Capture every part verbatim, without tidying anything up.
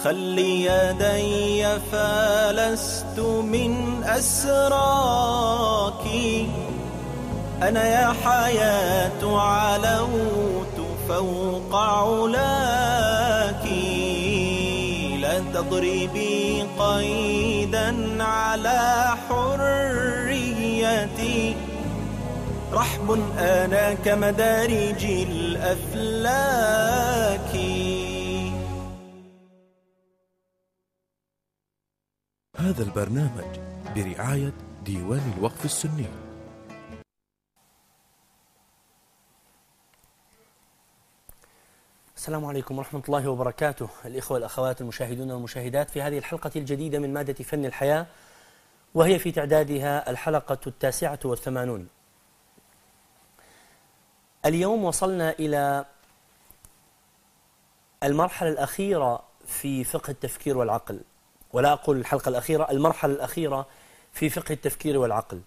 خلي يدي فلست من أسراك، أنا يا حياة علوت فوق علاك، لا تضربي قيدا على حريتي، رحب أنا كمدارج الأفلاك. هذا البرنامج برعاية ديوان الوقف السني. السلام عليكم ورحمة الله وبركاته، الإخوة والأخوات المشاهدون والمشاهدات في هذه الحلقة الجديدة من مادة فن الحياة، وهي في تعدادها الحلقة التاسعة والثمانون. اليوم وصلنا إلى المرحلة الأخيرة في فقه التفكير والعقل، ولا أقول الحلقة الأخيرة، المرحلة الأخيرة في فقه التفكير والعقل.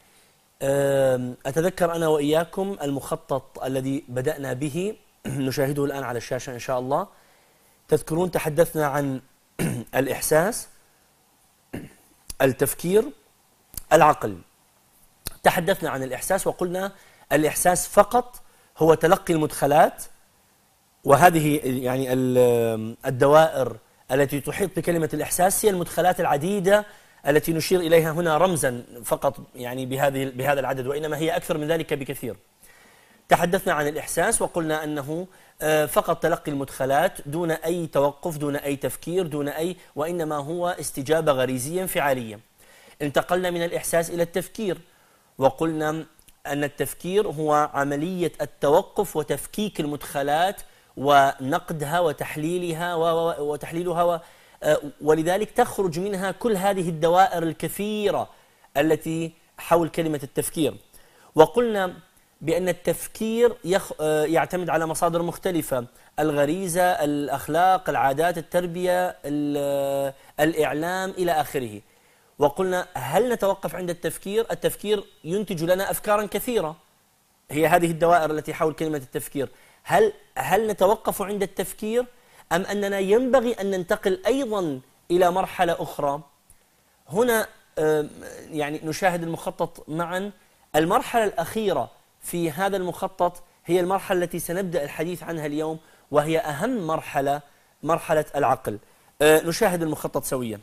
أتذكر أنا وإياكم المخطط الذي بدأنا به نشاهده الآن على الشاشة إن شاء الله. تذكرون تحدثنا عن الإحساس، التفكير، العقل. تحدثنا عن الإحساس وقلنا الإحساس فقط هو تلقي المدخلات، وهذه يعني الدوائر التي تحيط بكلمة الإحساس هي المدخلات العديدة التي نشير إليها هنا رمزا فقط، يعني بهذه بهذا العدد، وإنما هي أكثر من ذلك بكثير. تحدثنا عن الإحساس وقلنا أنه فقط تلقي المدخلات دون أي توقف، دون أي تفكير، دون أي، وإنما هو استجابة غريزية انفعالية. انتقلنا من الإحساس إلى التفكير، وقلنا أن التفكير هو عملية التوقف وتفكيك المدخلات ونقدها وتحليلها وتحليلها، ولذلك تخرج منها كل هذه الدوائر الكثيرة التي حول كلمة التفكير. وقلنا بأن التفكير يعتمد على مصادر مختلفة: الغريزة، الأخلاق، العادات، التربية، الإعلام، إلى آخره. وقلنا هل نتوقف عند التفكير؟ التفكير ينتج لنا أفكارا كثيرة، هي هذه الدوائر التي حول كلمة التفكير. هل هل نتوقف عند التفكير أم أننا ينبغي أن ننتقل أيضا إلى مرحلة أخرى؟ هنا يعني نشاهد المخطط معا. المرحلة الأخيرة في هذا المخطط هي المرحلة التي سنبدأ الحديث عنها اليوم، وهي أهم مرحلة، مرحلة العقل. نشاهد المخطط سويا.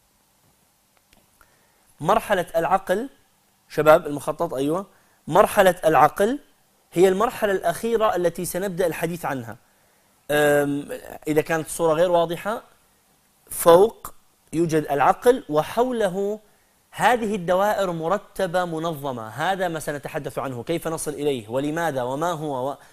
مرحلة العقل شباب، المخطط أيوة. مرحلة العقل هي المرحلة الأخيرة التي سنبدأ الحديث عنها. إذا كانت الصورة غير واضحة، فوق يوجد العقل وحوله هذه الدوائر مرتبة منظمة. هذا ما سنتحدث عنه، كيف نصل إليه ولماذا وما هو و...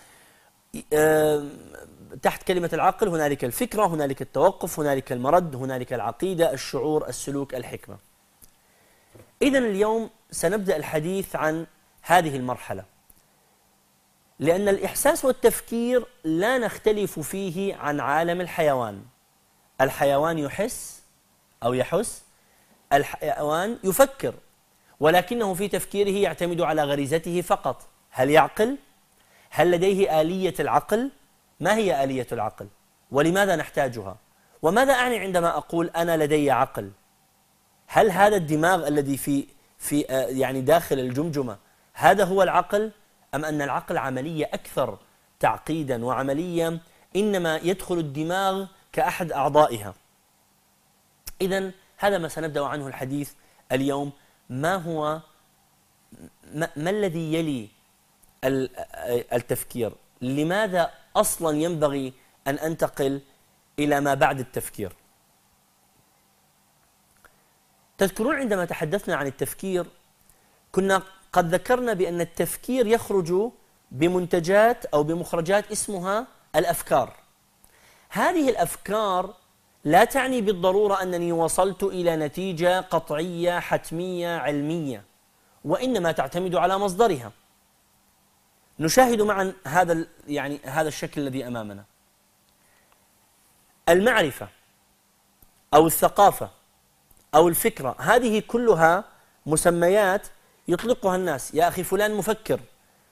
تحت كلمة العقل هنالك الفكرة، هنالك التوقف، هنالك المرد، هنالك العقيدة، الشعور، السلوك، الحكمة. إذن اليوم سنبدأ الحديث عن هذه المرحلة، لأن الإحساس والتفكير لا نختلف فيه عن عالم الحيوان. الحيوان يحس أو يحس، الحيوان يفكر، ولكنه في تفكيره يعتمد على غريزته فقط. هل يعقل؟ هل لديه آلية العقل؟ ما هي آلية العقل؟ ولماذا نحتاجها؟ وماذا أعني عندما أقول أنا لدي عقل؟ هل هذا الدماغ الذي في في يعني داخل الجمجمة هذا هو العقل، أم أن العقل عملية أكثر تعقيدا، وعملية إنما يدخل الدماغ كأحد أعضائها؟ إذن هذا ما سنبدأ عنه الحديث اليوم. ما هو ما, ما الذي يلي التفكير؟ لماذا أصلا ينبغي أن أنتقل إلى ما بعد التفكير؟ تذكرون عندما تحدثنا عن التفكير كنا قد ذكرنا بأن التفكير يخرج بمنتجات أو بمخرجات اسمها الأفكار. هذه الأفكار لا تعني بالضرورة أنني وصلت إلى نتيجة قطعية حتمية علمية، وإنما تعتمد على مصدرها. نشاهد معا هذا يعني هذا الشكل الذي أمامنا. المعرفة أو الثقافة أو الفكرة، هذه كلها مسميات يطلقها الناس. يا أخي فلان مفكر،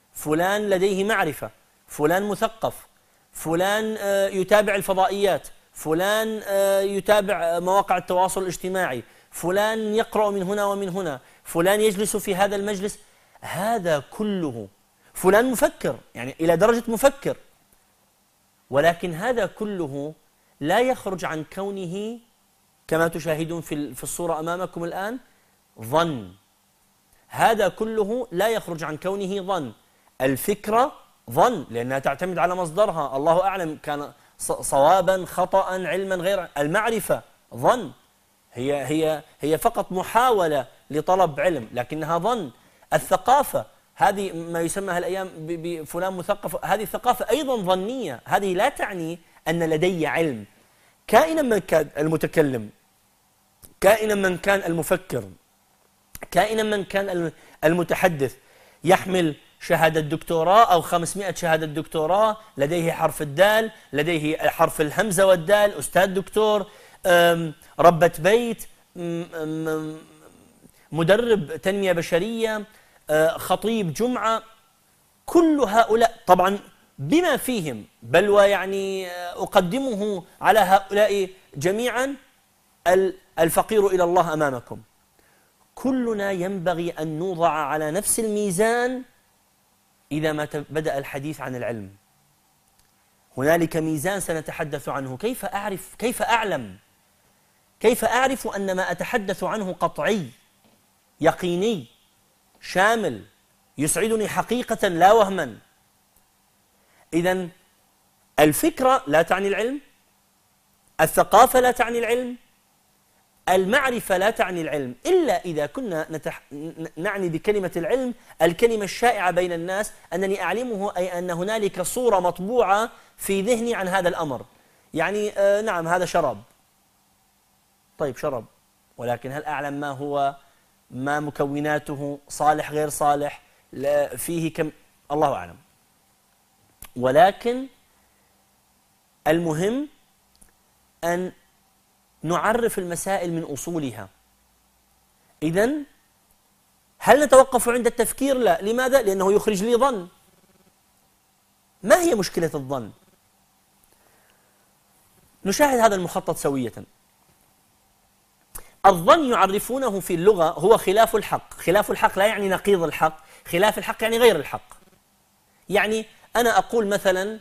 فلان لديه معرفة، فلان مثقف، فلان يتابع الفضائيات، فلان يتابع مواقع التواصل الاجتماعي، فلان يقرأ من هنا ومن هنا، فلان يجلس في هذا المجلس، هذا كله. فلان مفكر، يعني إلى درجة مفكر، ولكن هذا كله لا يخرج عن كونه كما تشاهدون في في الصورة أمامكم الآن ظن. هذا كله لا يخرج عن كونه ظن. الفكرة ظن لأنها تعتمد على مصدرها، الله أعلم كان صوابا خطأ علما غير. المعرفة ظن، هي هي هي فقط محاولة لطلب علم لكنها ظن. الثقافة هذه ما يسمى الأيام بفلان مثقف، هذه الثقافة أيضا ظنية، هذه لا تعني أن لدي علم. كائنا من كان المتكلم، كائنا من كان المفكر، كائنا من كان المتحدث، يحمل شهادة دكتوراه أو خمسمائة شهادة دكتوراه، لديه حرف الدال، لديه حرف الهمزة والدال، أستاذ دكتور، ربة بيت، مدرب تنمية بشرية، خطيب جمعة، كل هؤلاء طبعا بما فيهم، بل ويعني أقدمه على هؤلاء جميعا الفقير إلى الله أمامكم. كلنا ينبغي أن نوضع على نفس الميزان إذا ما بدأ الحديث عن العلم. هنالك ميزان سنتحدث عنه. كيف أعرف، كيف أعلم، كيف أعرف أن ما أتحدث عنه قطعي يقيني شامل يسعدني حقيقة لا وهما؟ إذن الفكرة لا تعني العلم، الثقافة لا تعني العلم، المعرفة لا تعني العلم، إلا إذا كنا نتح... نعني بكلمة العلم الكلمة الشائعة بين الناس، أنني أعلمه أي أن هنالك صورة مطبوعة في ذهني عن هذا الأمر. يعني آه نعم هذا شراب، طيب شرب، ولكن هل أعلم ما هو، ما مكوناته، صالح غير صالح، فيه كم، الله أعلم. ولكن المهم أن نعرف المسائل من أصولها. إذن هل نتوقف عند التفكير؟ لا. لماذا؟ لأنه يخرج لي ظن. ما هي مشكلة الظن؟ نشاهد هذا المخطط سوية. الظن يعرفونه في اللغة هو خلاف الحق. خلاف الحق لا يعني نقيض الحق، خلاف الحق يعني غير الحق. يعني أنا أقول مثلا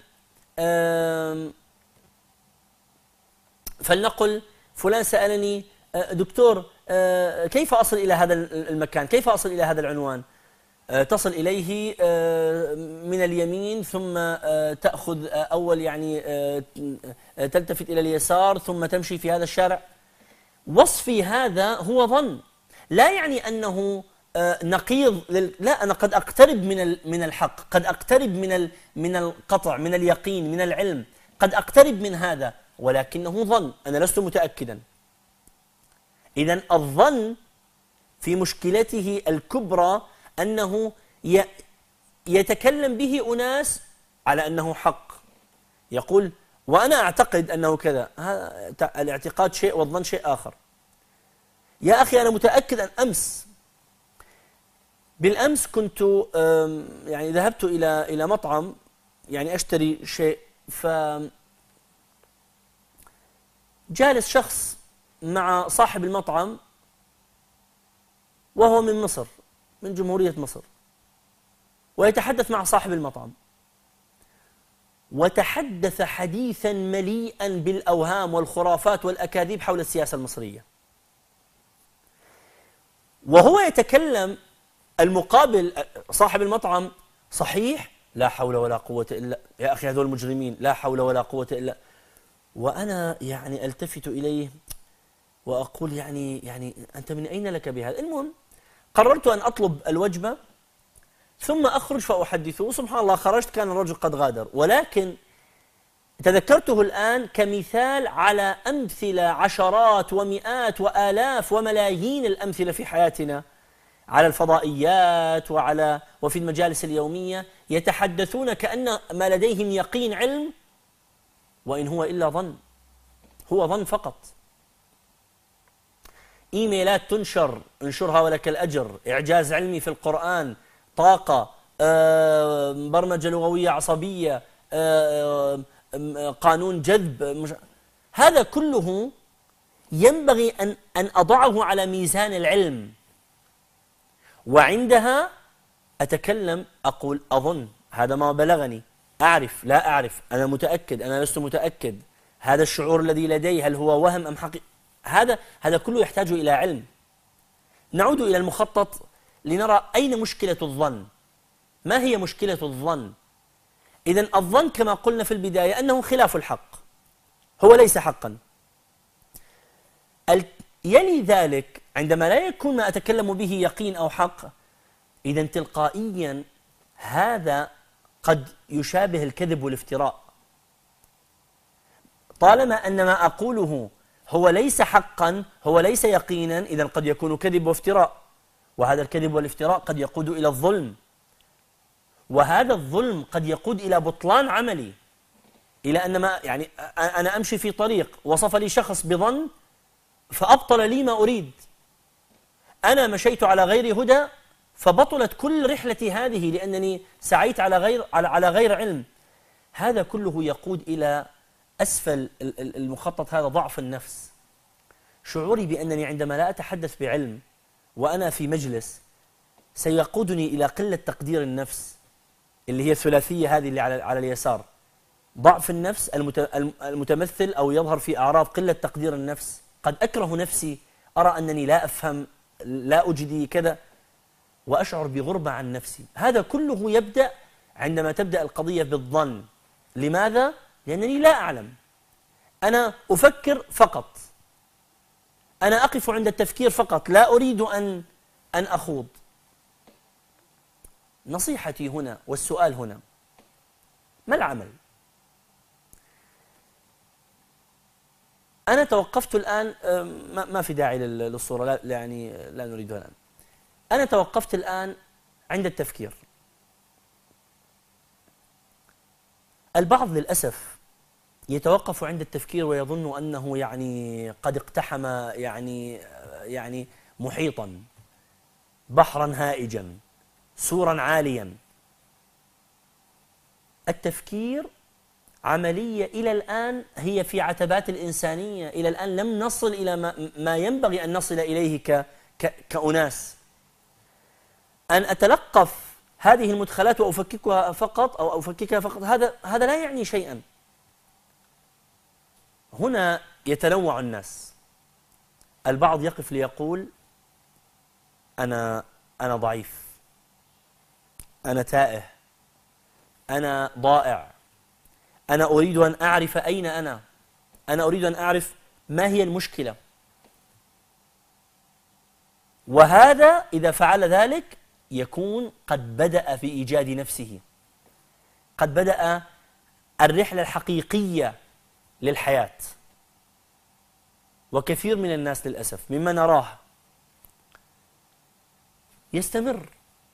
فلنقل فلان سألني دكتور كيف أصل إلى هذا المكان، كيف أصل إلى هذا العنوان؟ تصل إليه من اليمين ثم تأخذ أول يعني تلتفت إلى اليسار ثم تمشي في هذا الشارع. وصفي هذا هو ظن، لا يعني أنه نقيض لل... لا، أنا قد أقترب من من الحق، قد أقترب من من القطع، من اليقين، من العلم، قد أقترب من هذا، ولكنه ظن، أنا لست متأكدا. إذن الظن في مشكلته الكبرى أنه ي... يتكلم به أناس على أنه حق، يقول وأنا أعتقد أنه كذا. هذا الاعتقاد شيء والظن شيء آخر. يا أخي أنا متأكد أن أمس بالأمس كنت يعني ذهبت إلى إلى مطعم يعني أشتري شيء، ف جالس شخص مع صاحب المطعم وهو من مصر، من جمهورية مصر، ويتحدث مع صاحب المطعم، وتحدث حديثا مليئا بالأوهام والخرافات والأكاذيب حول السياسة المصرية. وهو يتكلم المقابل صاحب المطعم صحيح، لا حول ولا قوة إلا، يا أخي هذول المجرمين، لا حول ولا قوة إلا. وأنا يعني ألتفت إليه وأقول يعني يعني أنت من أين لك بهذا؟ المهم قررت أن أطلب الوجبة ثم أخرج فأحدثه. سبحان الله خرجت كان الرجل قد غادر، ولكن تذكرته الآن كمثال على أمثلة عشرات ومئات وآلاف وملايين الأمثلة في حياتنا على الفضائيات وعلى وفي المجالس اليومية، يتحدثون كأن ما لديهم يقين علم، وإن هو إلا ظن، هو ظن فقط. إيميلات تنشر، انشرها ولك الأجر، إعجاز علمي في القرآن، طاقة، آه، برمجة لغوية عصبية، آه، آه، قانون جذب، مش... هذا كله ينبغي أن أن أضعه على ميزان العلم، وعندها أتكلم أقول أظن، هذا ما بلغني، أعرف لا أعرف، أنا متأكد أنا لست متأكد، هذا الشعور الذي لدي هل هو وهم أم حقيقة؟ هذا هذا كله يحتاج إلى علم. نعود إلى المخطط لنرى أين مشكلة الظن. ما هي مشكلة الظن؟ إذن الظن كما قلنا في البداية أنه خلاف الحق، هو ليس حقا. يلي ذلك عندما لا يكون ما أتكلم به يقين أو حق، إذن تلقائيا هذا قد يشابه الكذب والافتراء. طالما أن ما أقوله هو ليس حقا، هو ليس يقينا، إذن قد يكون كذب وافتراء، وهذا الكذب والافتراء قد يقود إلى الظلم، وهذا الظلم قد يقود إلى بطلان عملي، إلى أن ما يعني أنا أمشي في طريق وصف لي شخص بظن فأبطل لي ما أريد، أنا مشيت على غير هدى فبطلت كل رحلتي هذه لأنني سعيت على غير على على غير علم. هذا كله يقود إلى أسفل المخطط، هذا ضعف النفس. شعوري بأنني عندما لا أتحدث بعلم وأنا في مجلس سيقودني إلى قلة تقدير النفس، اللي هي الثلاثية هذه اللي على على اليسار. ضعف النفس المتمثل أو يظهر في أعراض قلة تقدير النفس، قد أكره نفسي، أرى أنني لا أفهم، لا أجدي كذا، وأشعر بغربة عن نفسي. هذا كله يبدأ عندما تبدأ القضية بالظن. لماذا؟ لأنني لا أعلم، أنا أفكر فقط، أنا أقف عند التفكير فقط، لا أريد أن أن أخوض. نصيحتي هنا والسؤال هنا، ما العمل؟ أنا توقفت الآن، ما في داعي للصورة، لا يعني لا نريدها الآن. أنا توقفت الآن عند التفكير. البعض للأسف يتوقف عند التفكير ويظن أنه يعني قد اقتحم يعني يعني محيطا، بحرا هائجا، سورا عاليا. التفكير عملية إلى الآن هي في عتبات الإنسانية، إلى الآن لم نصل إلى ما, ما ينبغي أن نصل إليه ك ك كأناس. أن أتلقف هذه المدخلات وأفككها فقط أو أفككها فقط، هذا هذا لا يعني شيئا. هنا يتنوع الناس. البعض يقف ليقول أنا أنا ضعيف، أنا تائه، أنا ضائع، أنا أريد أن أعرف أين أنا، أنا أريد أن أعرف ما هي المشكلة. وهذا إذا فعل ذلك يكون قد بدأ في إيجاد نفسه، قد بدأ الرحلة الحقيقية للحياة. وكثير من الناس للأسف مما نراه يستمر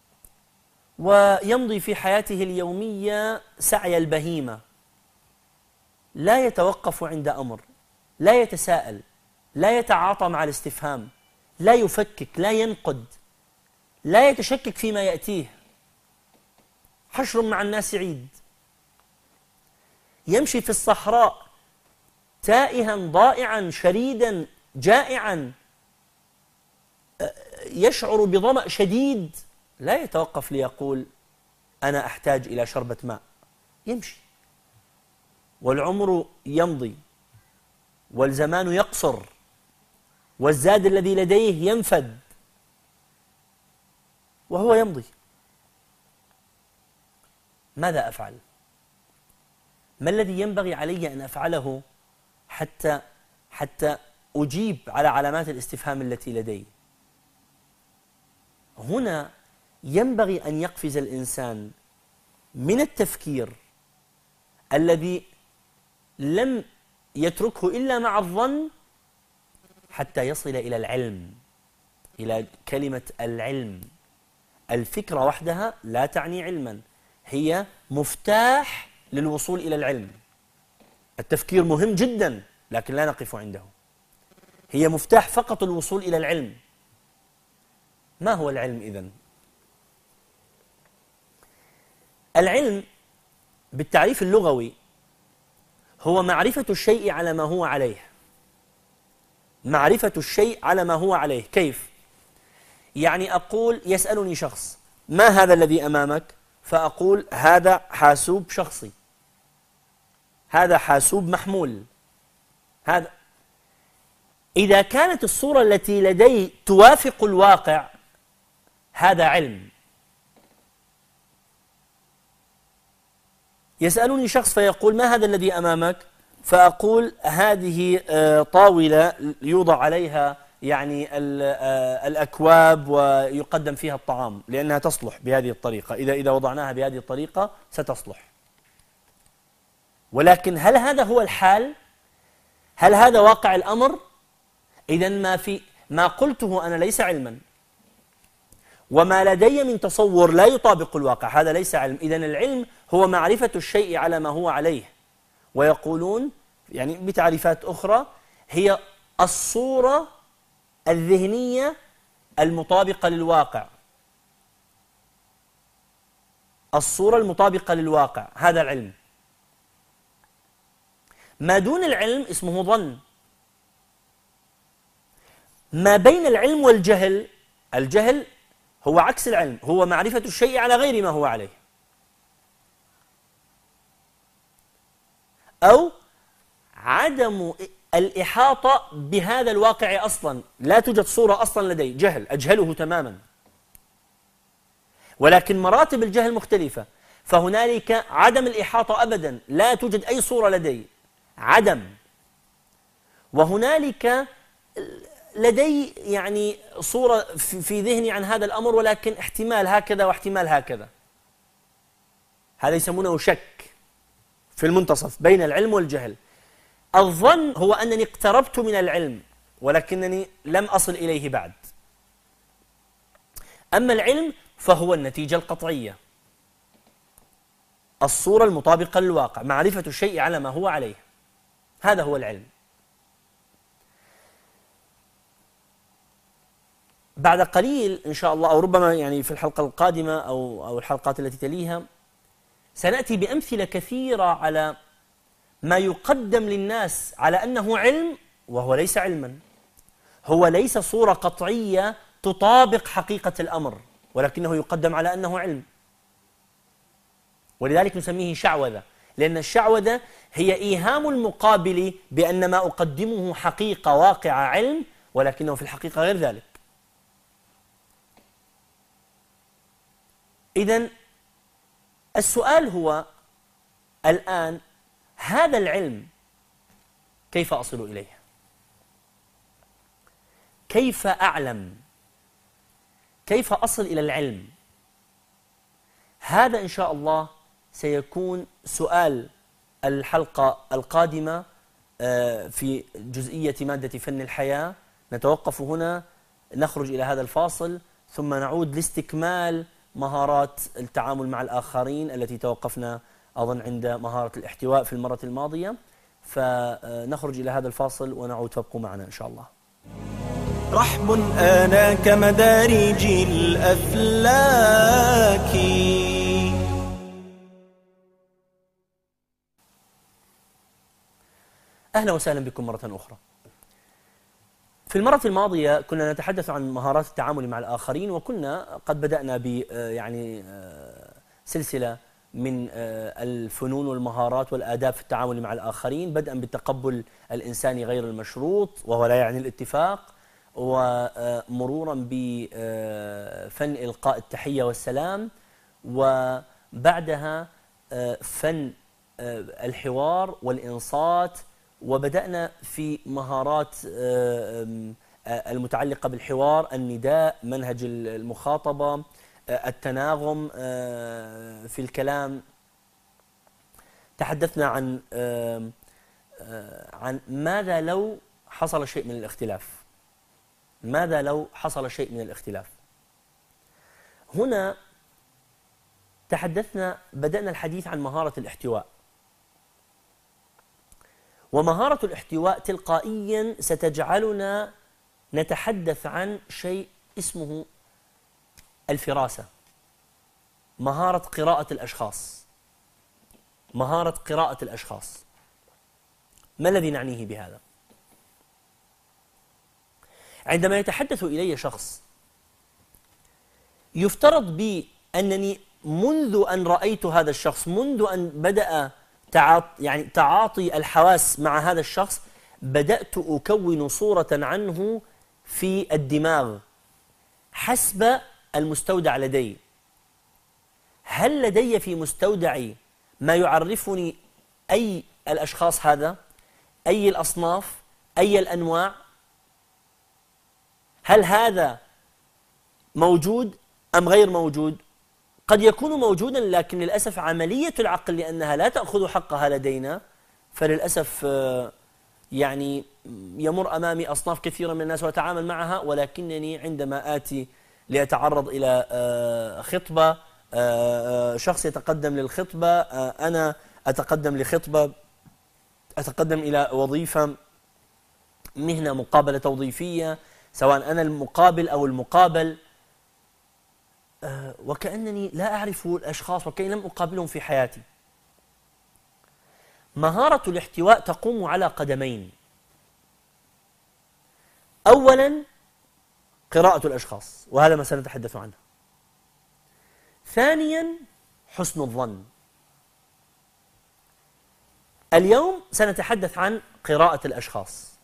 ويمضي في حياته اليومية سعي البهيمة، لا يتوقف عند أمر، لا يتساءل، لا يتعاطى مع الاستفهام، لا يفكك، لا ينقد، لا يتشكك فيما يأتيه. حشر مع الناس عيد. يمشي في الصحراء تائها ضائعا شريدا جائعا، يشعر بظمأ شديد، لا يتوقف ليقول أنا أحتاج إلى شربة ماء. يمشي، والعمر يمضي، والزمان يقصر، والزاد الذي لديه ينفد، وهو يمضي. ماذا أفعل؟ ما الذي ينبغي علي أن أفعله حتى حتى أجيب على علامات الاستفهام التي لدي؟ هنا ينبغي أن يقفز الإنسان من التفكير الذي لم يتركه إلا مع الظن حتى يصل إلى العلم، إلى كلمة العلم. الفكرة وحدها لا تعني علما، هي مفتاح للوصول إلى العلم. التفكير مهم جدا لكن لا نقف عنده، هي مفتاح فقط الوصول إلى العلم. ما هو العلم إذن؟ العلم بالتعريف اللغوي هو معرفة الشيء على ما هو عليه. معرفة الشيء على ما هو عليه. كيف؟ يعني أقول يسألني شخص: ما هذا الذي أمامك؟ فأقول: هذا حاسوب شخصي، هذا حاسوب محمول. هذا إذا كانت الصورة التي لدي توافق الواقع هذا علم. يسألني شخص فيقول: ما هذا الذي أمامك؟ فأقول: هذه طاولة يوضع عليها يعني الأكواب ويقدم فيها الطعام، لأنها تصلح بهذه الطريقة، إذا إذا وضعناها بهذه الطريقة ستصلح. ولكن هل هذا هو الحال؟ هل هذا واقع الأمر؟ إذن ما في ما قلته أنا ليس علما، وما لدي من تصور لا يطابق الواقع، هذا ليس علم. إذن العلم هو معرفة الشيء على ما هو عليه. ويقولون يعني بتعريفات أخرى هي الصورة الذهنية المطابقة للواقع. الصورة المطابقة للواقع هذا العلم. ما دون العلم اسمه ظن. ما بين العلم والجهل، الجهل هو عكس العلم، هو معرفة الشيء على غير ما هو عليه، أو عدم الإحاطة بهذا الواقع أصلا. لا توجد صورة أصلا لدي، جهل، أجهله تماما. ولكن مراتب الجهل مختلفة، فهنالك عدم الإحاطة أبدا، لا توجد أي صورة لدي، عدم. وهنالك لدي يعني صورة في ذهني عن هذا الأمر، ولكن احتمال هكذا واحتمال هكذا. هذا يسمونه شك، في المنتصف بين العلم والجهل. الظن هو أنني اقتربت من العلم ولكنني لم أصل إليه بعد. أما العلم فهو النتيجة القطعية، الصورة المطابقة للواقع، معرفة الشيء على ما هو عليه، هذا هو العلم. بعد قليل إن شاء الله، أو ربما يعني في الحلقة القادمة أو أو الحلقات التي تليها، سنأتي بأمثلة كثيرة على ما يقدم للناس على أنه علم وهو ليس علما. هو ليس صورة قطعية تطابق حقيقة الأمر، ولكنه يقدم على أنه علم. ولذلك نسميه شعوذة، لأن الشعوذة هي إيهام المقابل بأن ما أقدمه حقيقة واقع علم، ولكنه في الحقيقة غير ذلك. إذن السؤال هو الآن: هذا العلم كيف أصل إليه؟ كيف أعلم؟ كيف أصل إلى العلم؟ هذا إن شاء الله سيكون سؤال الحلقة القادمة في جزئية مادة فن الحياة. نتوقف هنا، نخرج إلى هذا الفاصل، ثم نعود لاستكمال مهارات التعامل مع الآخرين التي توقفنا أظن عند مهارة الاحتواء في المرة الماضية. فنخرج إلى هذا الفاصل ونعود، فابقوا معنا إن شاء الله. رحب آنا كمدارج الأفلاك. أهلا وسهلا بكم مرة أخرى. في المرة الماضية كنا نتحدث عن مهارات التعامل مع الآخرين، وكنا قد بدأنا ب يعني سلسلة من الفنون والمهارات والآداب في التعامل مع الآخرين، بدءا بالتقبل الإنساني غير المشروط وهو لا يعني الاتفاق، ومرورا بفن إلقاء التحية والسلام، وبعدها فن الحوار والإنصات، وبدأنا في مهارات المتعلقة بالحوار، النداء، منهج المخاطبة، التناغم في الكلام. تحدثنا عن عن ماذا لو حصل شيء من الاختلاف، ماذا لو حصل شيء من الاختلاف. هنا تحدثنا، بدأنا الحديث عن مهارة الاحتواء. ومهارة الاحتواء تلقائيا ستجعلنا نتحدث عن شيء اسمه الفراسة، مهارة قراءة الأشخاص، مهارة قراءة الأشخاص. ما الذي نعنيه بهذا؟ عندما يتحدث إلي شخص يفترض بي أنني منذ أن رأيت هذا الشخص، منذ أن بدأ تعاطي يعني تعاطي الحواس مع هذا الشخص، بدأت أكون صورة عنه في الدماغ حسب المستودع لدي. هل لدي في مستودعي ما يعرفني أي الأشخاص هذا؟ أي الأصناف؟ أي الأنواع؟ هل هذا موجود أم غير موجود؟ قد يكون موجودا، لكن للأسف عملية العقل لأنها لا تأخذ حقها لدينا، فللأسف يعني يمر أمامي أصناف كثيرة من الناس وأتعامل معها، ولكنني عندما آتي لأتعرض إلى خطبة، شخص يتقدم للخطبة، أنا أتقدم لخطبة، أتقدم إلى وظيفة، مهنة، مقابلة توظيفية، سواء أنا المقابل أو المقابل، وكأنني لا أعرف الأشخاص وكأني لم أقابلهم في حياتي. مهارة الاحتواء تقوم على قدمين: أولا قراءة الأشخاص، وهذا ما سنتحدث عنه. ثانيا حسن الظن. اليوم سنتحدث عن قراءة الأشخاص.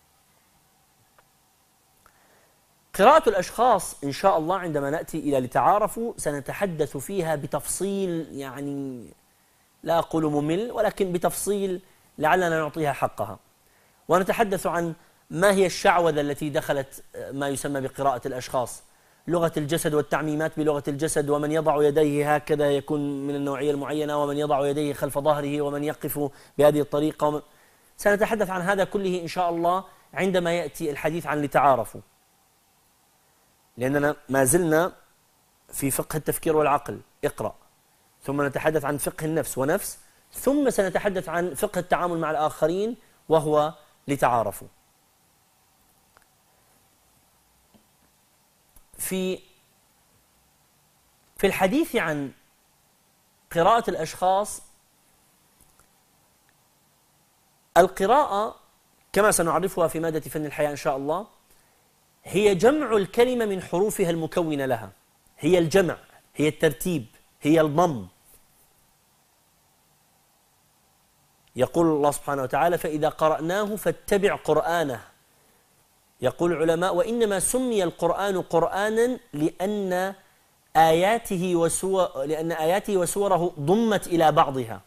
قراءة الأشخاص إن شاء الله عندما نأتي إلى لتعارفوا سنتحدث فيها بتفصيل، يعني لا أقول ممل، ولكن بتفصيل لعلنا نعطيها حقها. ونتحدث عن ما هي الشعوذة التي دخلت ما يسمى بقراءة الأشخاص، لغة الجسد والتعميمات بلغة الجسد، ومن يضع يديه هكذا يكون من النوعية المعينة، ومن يضع يديه خلف ظهره، ومن يقف بهذه الطريقة، ومن... سنتحدث عن هذا كله إن شاء الله عندما يأتي الحديث عن لتعارفوا، لأننا ما زلنا في فقه التفكير والعقل، اقرأ، ثم نتحدث عن فقه النفس ونفس، ثم سنتحدث عن فقه التعامل مع الآخرين وهو لتعارفوا. في في الحديث عن قراءة الأشخاص، القراءة كما سنعرفها في مادة فن الحياة إن شاء الله هي جمع الكلمة من حروفها المكونة لها، هي الجمع، هي الترتيب، هي الضم. يقول الله سبحانه وتعالى: فإذا قرأناه فاتبع قرآنه. يقول العلماء: وإنما سمي القرآن قرآنا لأن آياته وسور لأن آياته وسوره ضمت إلى بعضها.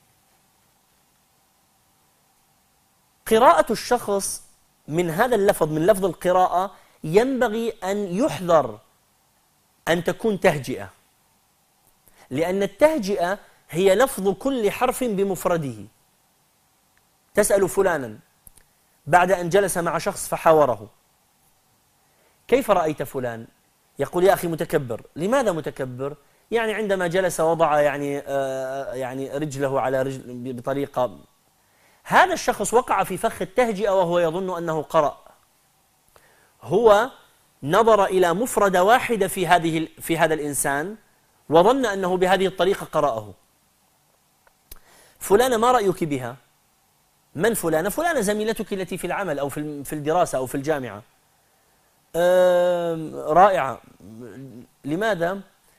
قراءة الشخص من هذا اللفظ، من لفظ القراءة، ينبغي أن يحذر أن تكون تهجئة، لأن التهجئة هي لفظ كل حرف بمفرده. تسأل فلانا بعد أن جلس مع شخص فحاوره: كيف رأيت فلان؟ يقول: يا أخي متكبر. لماذا متكبر؟ يعني عندما جلس وضع يعني آه يعني رجله على رجل بطريقة. هذا الشخص وقع في فخ التهجئة وهو يظن أنه قرأ. هو نظر إلى مفردة واحدة في هذه في هذا الإنسان وظن أنه بهذه الطريقة قرأه. فلانة ما رأيك بها؟ من فلانة؟ فلانة زميلتك التي في العمل أو في في الدراسة أو في الجامعة. رائعة. لماذا؟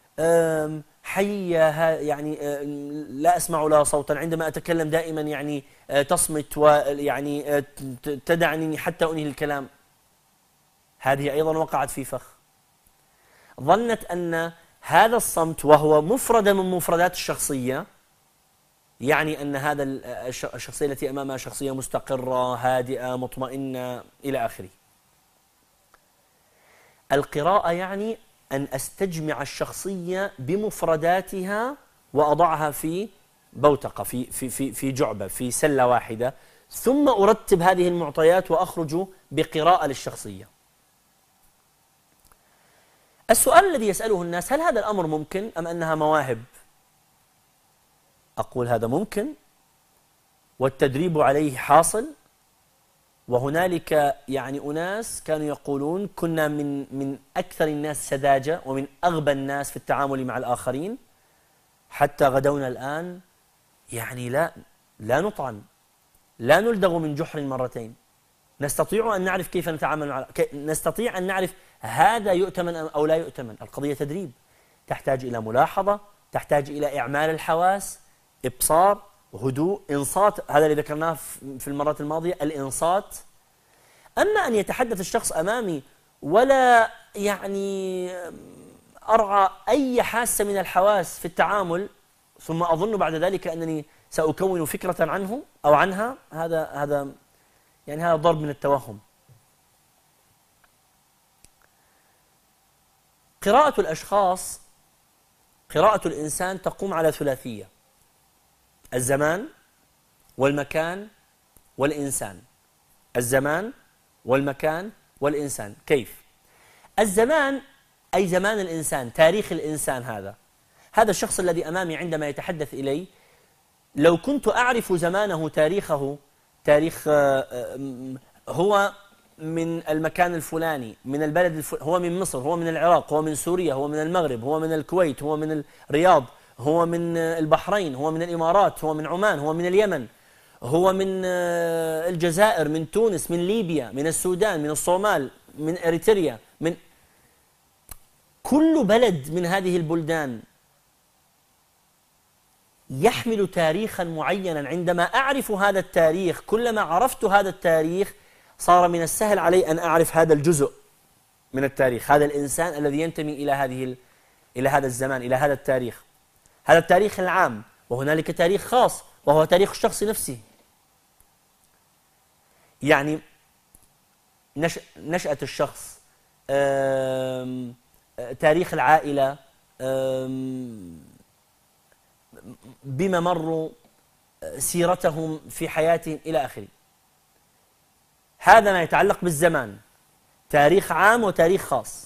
حية، يعني لا أسمع لها صوتا، عندما أتكلم دائما يعني تصمت ويعني تدعني حتى أنهي الكلام. هذه أيضا وقعت في فخ. ظنت أن هذا الصمت وهو مفردة من مفردات الشخصية، يعني أن هذا الشخصية التي أمامها شخصية مستقرة هادئة مطمئنة إلى آخره. القراءة يعني أن أستجمع الشخصية بمفرداتها وأضعها في بوتقة، في في في في جعبة، في سلة واحدة، ثم أرتب هذه المعطيات وأخرج بقراءة للشخصية. السؤال الذي يسأله الناس: هل هذا الأمر ممكن أم أنها مواهب؟ أقول هذا ممكن، والتدريب عليه حاصل. وهنالك يعني أناس كانوا يقولون: كنا من من أكثر الناس سذاجة ومن أغبى الناس في التعامل مع الآخرين، حتى غدونا الآن يعني لا لا نطعن، لا نلدغ من جحر مرتين. نستطيع أن نعرف كيف نتعامل مع نستطيع أن نعرف هذا يؤتمن أو لا يؤتمن. القضية تدريب، تحتاج إلى ملاحظة، تحتاج إلى إعمال الحواس، إبصار، هدوء، إنصات، هذا اللي ذكرناه في المرات الماضية، الإنصات. أما أن يتحدث الشخص أمامي ولا يعني أرعى أي حاسة من الحواس في التعامل، ثم أظن بعد ذلك أنني سأكون فكرة عنه أو عنها، هذا هذا يعني هذا ضرب من التوهم. قراءة الأشخاص، قراءة الإنسان تقوم على ثلاثية: الزمان والمكان والإنسان. الزمان والمكان والإنسان. كيف؟ الزمان أي زمان الإنسان، تاريخ الإنسان. هذا هذا الشخص الذي أمامي عندما يتحدث إلي، لو كنت أعرف زمانه، تاريخه، تاريخ هو من المكان الفلاني، من البلد الفلاني، هو من مصر، هو من العراق، هو من سوريا، هو من المغرب، هو من الكويت، هو من الرياض، هو من البحرين، هو من الإمارات، هو من عمان، هو من اليمن، هو من الجزائر، من تونس، من ليبيا، من السودان، من الصومال، من إريتريا، من كل بلد من هذه البلدان يحمل تاريخا معينا. عندما أعرف هذا التاريخ، كلما عرفت هذا التاريخ صار من السهل علي أن أعرف هذا الجزء من التاريخ، هذا الإنسان الذي ينتمي إلى هذه إلى هذا الزمان، إلى هذا التاريخ، هذا التاريخ العام. وهنالك تاريخ خاص وهو تاريخ الشخص نفسه. يعني نش... نشأة الشخص، أم... تاريخ العائلة، أم... بما مروا، سيرتهم في حياتهم إلى آخره. هذا ما يتعلق بالزمان، تاريخ عام وتاريخ خاص.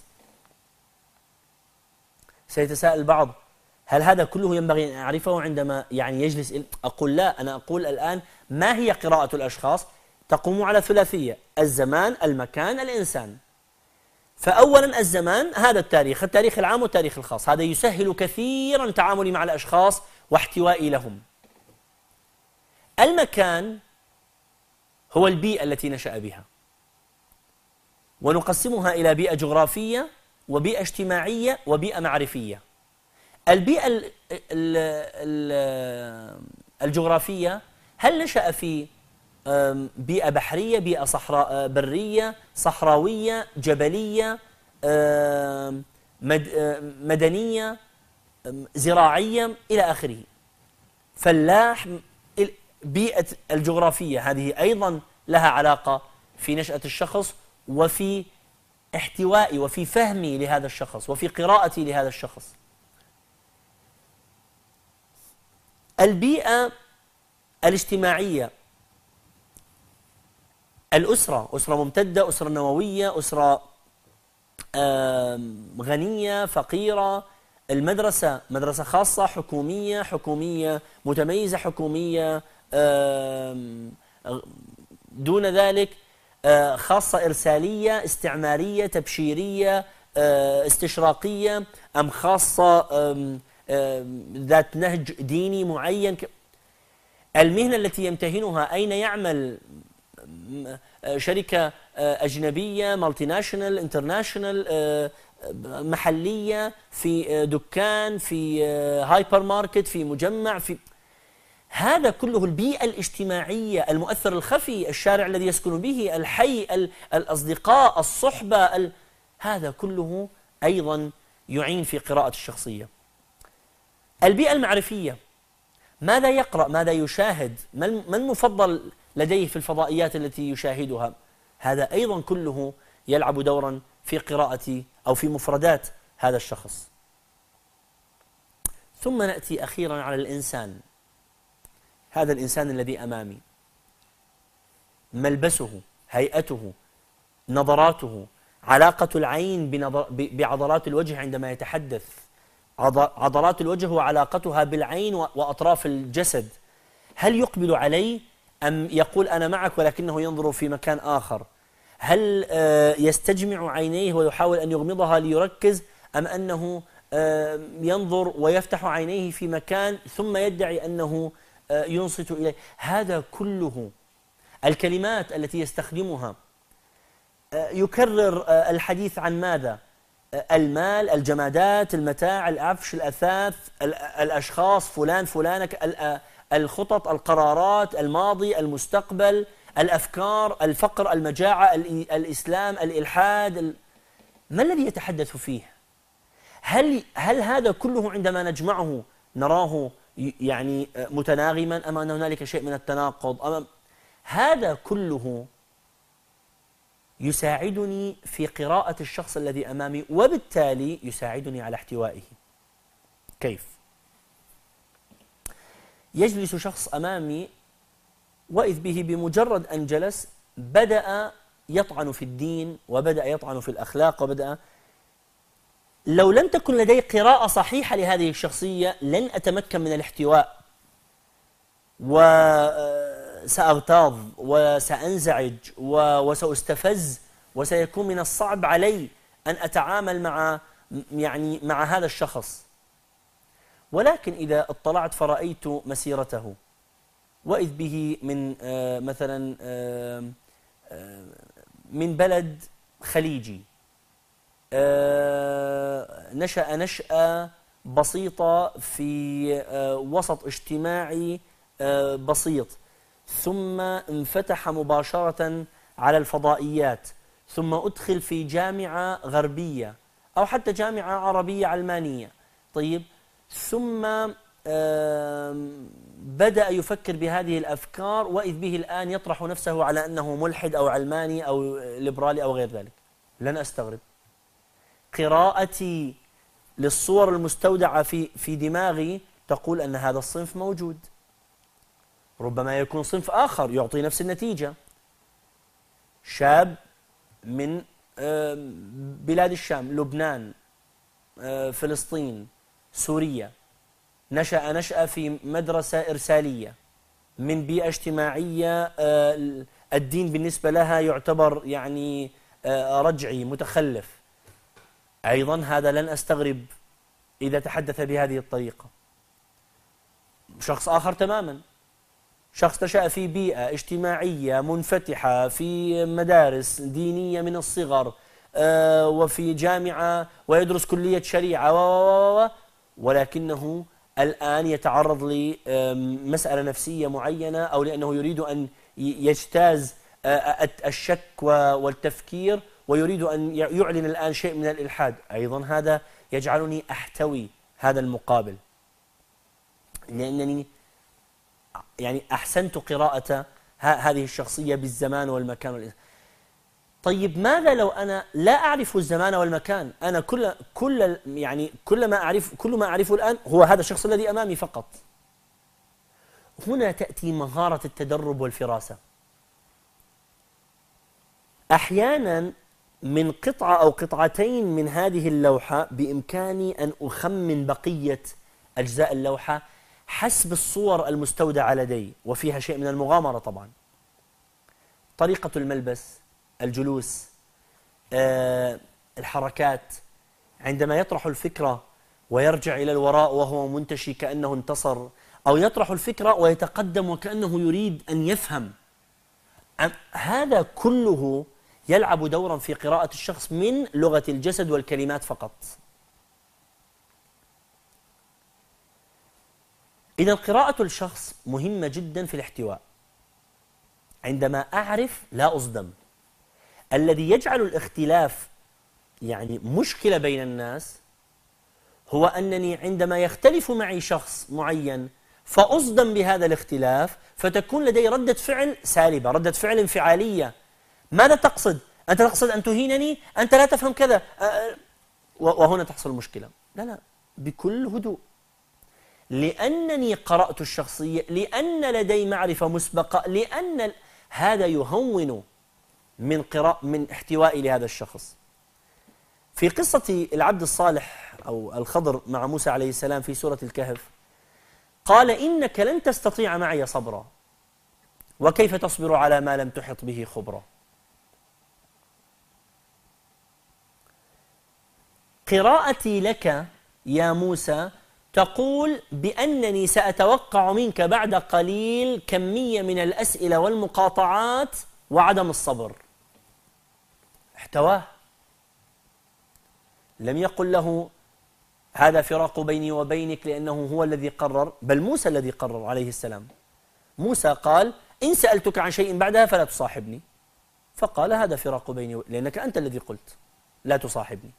سيتساءل البعض: هل هذا كله ينبغي أن أعرفه عندما يعني يجلس؟ أقول لا، أنا أقول الآن ما هي قراءة الأشخاص؟ تقوم على ثلاثية: الزمان، المكان، الإنسان. فأولا الزمان، هذا التاريخ، التاريخ العام والتاريخ الخاص، هذا يسهل كثيرا تعاملي مع الأشخاص واحتوائي لهم. المكان هو البيئة التي نشأ بها، ونقسمها إلى بيئة جغرافية وبيئة اجتماعية وبيئة معرفية. البيئة ال ال ال الجغرافية، هل نشأ في بيئة بحرية، بيئة صحراء برية، صحراوية، جبلية، مدنية، زراعية إلى آخره، فلاح. بيئة الجغرافية هذه أيضا لها علاقة في نشأة الشخص وفي احتوائي وفي فهمي لهذا الشخص وفي قراءتي لهذا الشخص. البيئة الاجتماعية، الأسرة، أسرة ممتدة، أسرة نووية، أسرة غنية، فقيرة. المدرسة، مدرسة خاصة، حكومية، حكومية متميزة، حكومية دون ذلك، خاصة إرسالية، استعمارية، تبشيرية، استشراقية، أم خاصة ذات نهج ديني معين. المهنة التي يمتهنها، أين يعمل، شركة أجنبية، مالتي ناشونال، انترناشونال، محلية، في دكان، في هايبر ماركت، في مجمع، في هذا كله البيئة الاجتماعية، المؤثر الخفي، الشارع الذي يسكن به، الحي، الأصدقاء، الصحبة، ال... هذا كله أيضا يعين في قراءة الشخصية. البيئة المعرفية، ماذا يقرأ، ماذا يشاهد، ما المفضل لديه في الفضائيات التي يشاهدها، هذا أيضا كله يلعب دورا في قراءة أو في مفردات هذا الشخص. ثم نأتي أخيرا على الإنسان، هذا الإنسان الذي أمامي، ملبسه، هيئته، نظراته، علاقة العين بعضلات الوجه عندما يتحدث، عضلات الوجه وعلاقتها بالعين وأطراف الجسد، هل يقبل علي أم يقول أنا معك ولكنه ينظر في مكان آخر؟ هل يستجمع عينيه ويحاول أن يغمضها ليركز، أم أنه ينظر ويفتح عينيه في مكان ثم يدعي أنه ينصت إليه؟ هذا كله الكلمات التي يستخدمها، يكرر الحديث عن ماذا؟ المال، الجمادات، المتاع، العفش، الأثاث، الأشخاص، فلان فلانة، الخطط، القرارات، الماضي، المستقبل، الأفكار، الفقر، المجاعة، الإسلام، الإلحاد. ما الذي يتحدث فيه؟ هل هل هذا كله عندما نجمعه نراه يعني متناغما أم أن هنالك شيء من التناقض؟ أم هذا كله يساعدني في قراءة الشخص الذي أمامي، وبالتالي يساعدني على احتوائه. كيف؟ يجلس شخص أمامي وإذ به بمجرد أن جلس بدأ يطعن في الدين، وبدأ يطعن في الأخلاق، وبدأ لو لم تكن لدي قراءة صحيحة لهذه الشخصية لن أتمكن من الاحتواء، وسأغتاظ وسأنزعج وسأستفز، وسيكون من الصعب علي أن أتعامل مع يعني مع هذا الشخص. ولكن إذا اطلعت فرأيت مسيرته وإذ به من آه مثلا آه آه من بلد خليجي، آه نشأ نشأة بسيطة في آه وسط اجتماعي آه بسيط، ثم انفتح مباشرة على الفضائيات، ثم أدخل في جامعة غربية أو حتى جامعة عربية علمانية. طيب، ثم بدأ يفكر بهذه الأفكار، وإذ به الآن يطرح نفسه على أنه ملحد أو علماني أو ليبرالي أو غير ذلك. لن أستغرب. قراءتي للصور المستودعة في في دماغي تقول أن هذا الصنف موجود. ربما يكون صنف آخر يعطي نفس النتيجة. شاب من بلاد الشام، لبنان، فلسطين، سوريا، نشأ نشأة في مدرسة إرسالية من بيئة اجتماعية الدين بالنسبة لها يعتبر يعني رجعي متخلف. أيضا هذا لن أستغرب إذا تحدث بهذه الطريقة. شخص آخر تماما، شخص نشأ في بيئة اجتماعية منفتحة في مدارس دينية من الصغر وفي جامعة ويدرس كلية شريعة، ولكنه الآن يتعرض لمسألة نفسية معينة، أو لأنه يريد أن يجتاز الشك والتفكير ويريد أن يعلن الآن شيء من الإلحاد. أيضا هذا يجعلني أحتوي هذا المقابل، لأنني يعني أحسنت قراءة هذه الشخصية بالزمان والمكان والإنسان. طيب، ماذا لو أنا لا أعرف الزمان والمكان؟ أنا كل كل يعني كل ما أعرف كل ما أعرفه الآن هو هذا الشخص الذي أمامي فقط. هنا تأتي مهارة التدرب والفراسة. أحيانا من قطعة أو قطعتين من هذه اللوحة بإمكاني أن أخمن بقية أجزاء اللوحة حسب الصور المستودعة لدي، وفيها شيء من المغامرة طبعا. طريقة الملبس، الجلوس، آه، الحركات، عندما يطرح الفكرة ويرجع إلى الوراء وهو منتشي كأنه انتصر، أو يطرح الفكرة ويتقدم وكأنه يريد أن يفهم. هذا كله يلعب دورا في قراءة الشخص من لغة الجسد والكلمات فقط. إذا قراءة الشخص مهمة جدا في الاحتواء. عندما أعرف لا أصدم. الذي يجعل الاختلاف يعني مشكلة بين الناس هو أنني عندما يختلف معي شخص معين فأصدم بهذا الاختلاف، فتكون لدي ردة فعل سالبة، ردة فعل انفعالية. ماذا تقصد؟ أنت تقصد أن تهينني؟ أنت لا تفهم كذا. وهنا تحصل المشكلة. لا لا، بكل هدوء، لأنني قرأت الشخصية، لأن لدي معرفة مسبقة، لأن هذا يهون من قراءة من احتوائي لهذا الشخص. في قصة العبد الصالح أو الخضر مع موسى عليه السلام في سورة الكهف، قال: إنك لن تستطيع معي صبرا، وكيف تصبر على ما لم تحط به خبرا. قراءتي لك يا موسى تقول بأنني سأتوقع منك بعد قليل كمية من الأسئلة والمقاطعات وعدم الصبر. احتواه، لم يقل له هذا فراق بيني وبينك لأنه هو الذي قرر، بل موسى الذي قرر عليه السلام. موسى قال إن سألتك عن شيء بعدها فلا تصاحبني، فقال هذا فراق بيني و... لأنك أنت الذي قلت لا تصاحبني.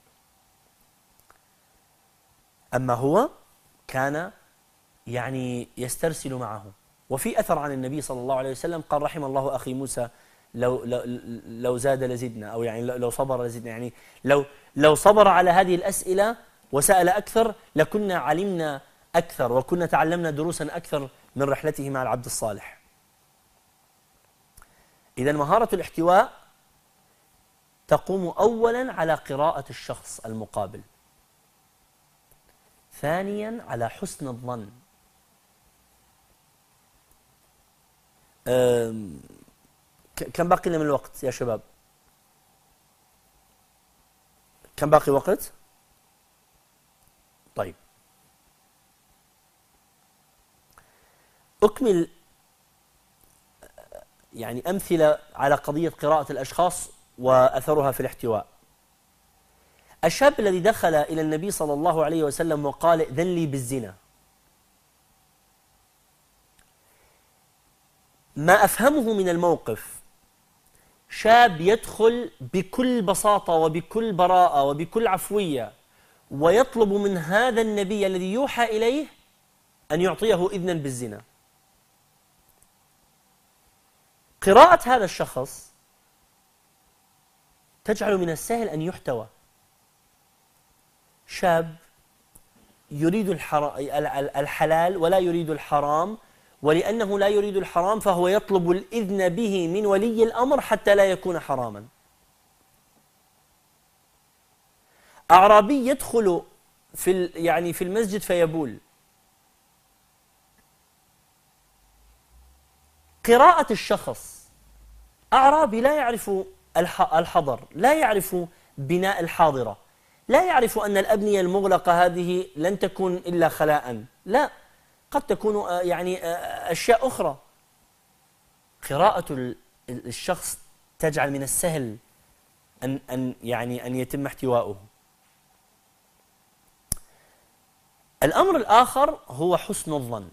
أما هو كان يعني يسترسل معه. وفي أثر عن النبي صلى الله عليه وسلم قال رحم الله أخي موسى لو لو لو زاد لزدنا، أو يعني لو صبر لزدنا، يعني لو لو صبر على هذه الأسئلة وسأل أكثر لكنا علمنا أكثر وكنا تعلمنا دروسا أكثر من رحلته مع العبد الصالح. إذن مهارة الاحتواء تقوم أولا على قراءة الشخص المقابل، ثانيا على حسن الظن. كم باقي لنا من الوقت يا شباب؟ كم باقي وقت؟ طيب أكمل يعني أمثلة على قضية قراءة الأشخاص وأثرها في الاحتواء. الشاب الذي دخل إلى النبي صلى الله عليه وسلم وقال ائذن لي بالزنا، ما أفهمه من الموقف شاب يدخل بكل بساطة وبكل براءة وبكل عفوية ويطلب من هذا النبي الذي يوحى إليه أن يعطيه إذنا بالزنا. قراءة هذا الشخص تجعل من السهل أن يحتوى. شاب يريد الحلال ولا يريد الحرام، ولأنه لا يريد الحرام فهو يطلب الإذن به من ولي الأمر حتى لا يكون حراما. أعرابي يدخل في يعني في المسجد فيبول. قراءة الشخص، أعرابي لا يعرف الحضر، لا يعرف بناء الحاضرة، لا يعرف أن الأبنية المغلقة هذه لن تكون إلا خلاء، لا، قد تكون يعني أشياء أخرى. قراءة الشخص تجعل من السهل أن أن يعني أن يتم احتواؤه. الأمر الآخر هو حسن الظن.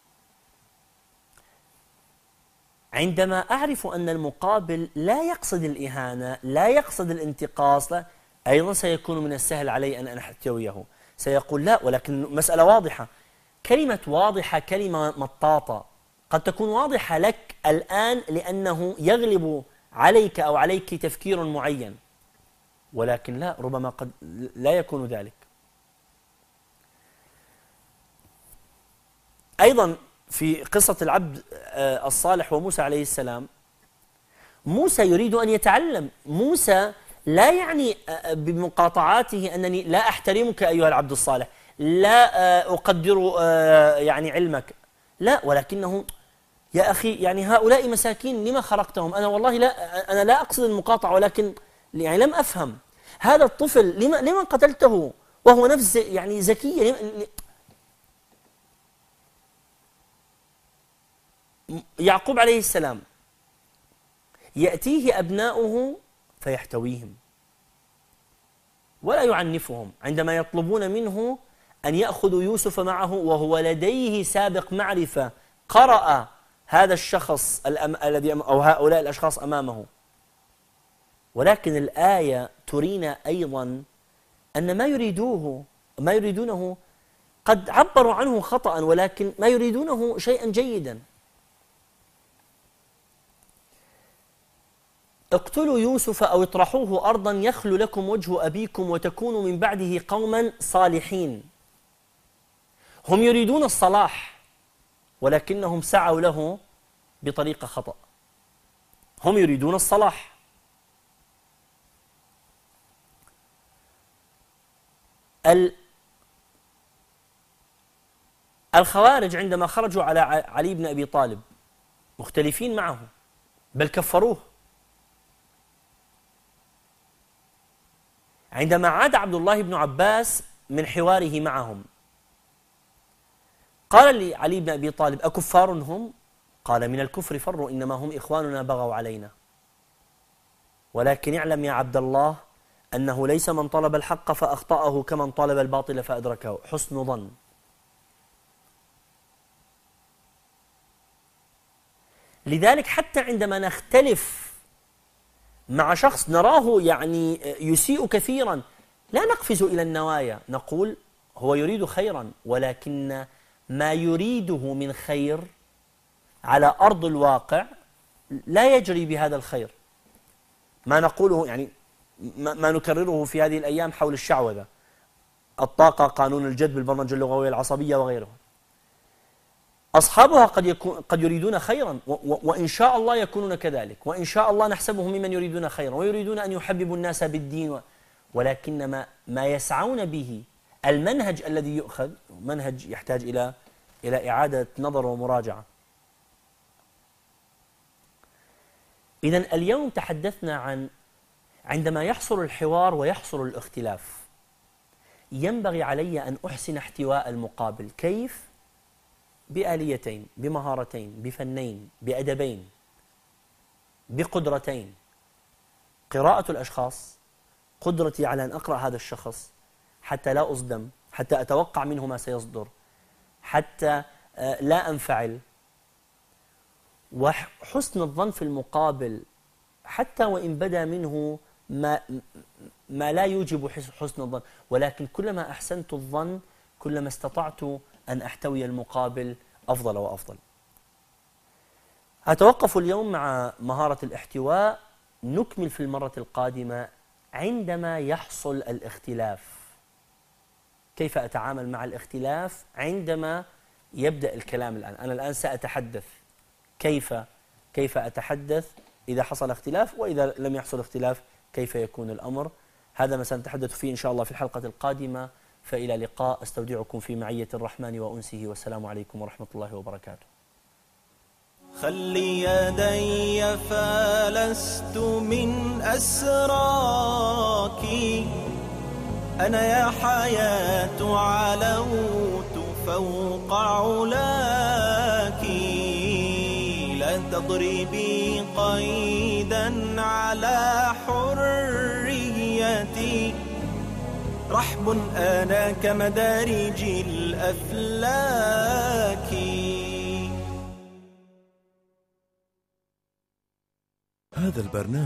عندما أعرف أن المقابل لا يقصد الإهانة، لا يقصد الانتقاص، لا، أيضا سيكون من السهل علي أن أحتويه. سيقول لا، ولكن مسألة واضحة. كلمة واضحة كلمة مطاطة، قد تكون واضحة لك الآن لأنه يغلب عليك أو عليك تفكير معين، ولكن لا، ربما قد لا يكون ذلك. أيضا في قصة العبد الصالح وموسى عليه السلام، موسى يريد أن يتعلم. موسى لا يعني بمقاطعاته أنني لا أحترمك أيها العبد الصالح، لا أقدر يعني علمك، لا، ولكنه يا أخي يعني هؤلاء مساكين لما خرقتهم؟ أنا والله لا، أنا لا أقصد المقاطعة، ولكن يعني لم أفهم هذا الطفل لما لمن قتلته وهو نفس يعني ذكية. يعقوب عليه السلام يأتيه أبناؤه فيحتويهم ولا يعنفهم عندما يطلبون منه أن يأخذوا يوسف معه وهو لديه سابق معرفة، قرأ هذا الشخص الذي أو هؤلاء الأشخاص أمامه. ولكن الآية ترينا أيضا أن ما يريدوه ما يريدونه قد عبروا عنه خطأ، ولكن ما يريدونه شيئا جيدا. اقتلوا يوسف أو اطرحوه أرضا يخل لكم وجه أبيكم وتكونوا من بعده قوما صالحين. هم يريدون الصلاح ولكنهم سعوا له بطريقة خطأ. هم يريدون الصلاح. الخوارج عندما خرجوا على علي بن أبي طالب مختلفين معه بل كفروه. عندما عاد عبد الله بن عباس من حواره معهم قال لي علي بن أبي طالب: أكفار هم؟ قال: من الكفر فروا، إنما هم إخواننا بغوا علينا، ولكن اعلم يا عبد الله أنه ليس من طلب الحق فأخطأه كمن طلب الباطل فأدركه. حسن ظن. لذلك حتى عندما نختلف مع شخص نراه يعني يسيء كثيرا، لا نقفز إلى النوايا، نقول هو يريد خيرا، ولكن ما يريده من خير على أرض الواقع لا يجري بهذا الخير. ما نقوله يعني ما نكرره في هذه الأيام حول الشعوذة، الطاقة، قانون الجذب، البرمجة اللغوية العصبية وغيره. أصحابها قد يكون قد يريدون خيرا، وإن شاء الله يكونون كذلك، وإن شاء الله نحسبهم ممن يريدون خيرا ويريدون أن يحببوا الناس بالدين، ولكن ما ما يسعون به، المنهج الذي يؤخذ منهج يحتاج إلى إلى إعادة نظر ومراجعة. إذن اليوم تحدثنا عن عندما يحصل الحوار ويحصل الاختلاف، ينبغي علي أن أحسن احتواء المقابل. كيف؟ بآليتين، بمهارتين، بفنين، بأدبين، بقدرتين: قراءة الأشخاص، قدرتي على أن أقرأ هذا الشخص حتى لا أصدم، حتى أتوقع منه ما سيصدر، حتى لا أنفعل، وحسن الظن في المقابل حتى وإن بدا منه ما, ما لا يوجب حسن الظن، ولكن كلما أحسنت الظن كلما استطعت أن أحتوي المقابل أفضل وأفضل. أتوقف اليوم مع مهارة الاحتواء، نكمل في المرة القادمة عندما يحصل الاختلاف، كيف أتعامل مع الاختلاف عندما يبدأ الكلام. الآن أنا الآن سأتحدث كيف كيف أتحدث إذا حصل اختلاف، وإذا لم يحصل اختلاف كيف يكون الأمر. هذا ما سنتحدث فيه إن شاء الله في الحلقة القادمة، فإلى لقاء، استودعكم في معية الرحمن وأنسه، والسلام عليكم ورحمة الله وبركاته. خلي يدي فلست من أسراك، أنا يا حياة علوت فوق علاك، لا تضربي قيدا على حريتي، رحب أنا كمدارج الأفلاك. هذا البرنامج